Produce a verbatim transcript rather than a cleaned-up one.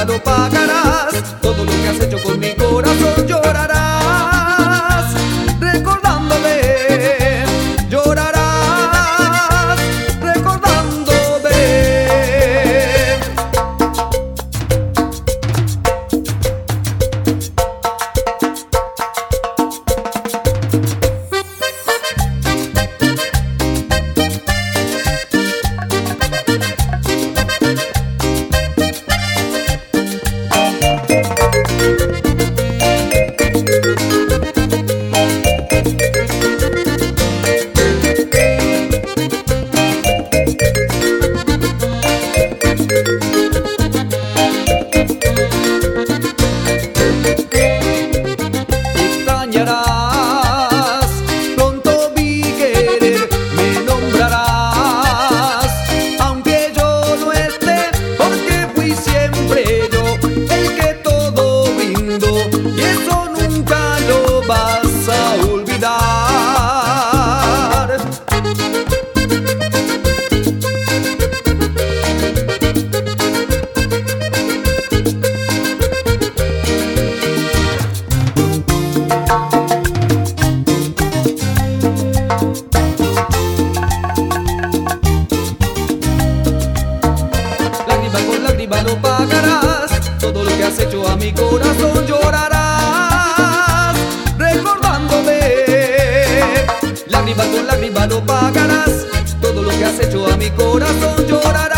lágrima lo pagarás. Todo lo que has hecho con mi corazón llorarás. Recordándome, llorarás. Recordándome. Pronto mi querer me nombrarás, aunque yo no esté, porque fui siempre yo el que todo brindo, y eso nunca lo vas a olvidar. Lágrima lo pagarás, todo lo que has hecho a mi corazón llorarás, recordándome. Lágrima con lágrima lo pagarás, todo lo que has hecho a mi corazón llorarás.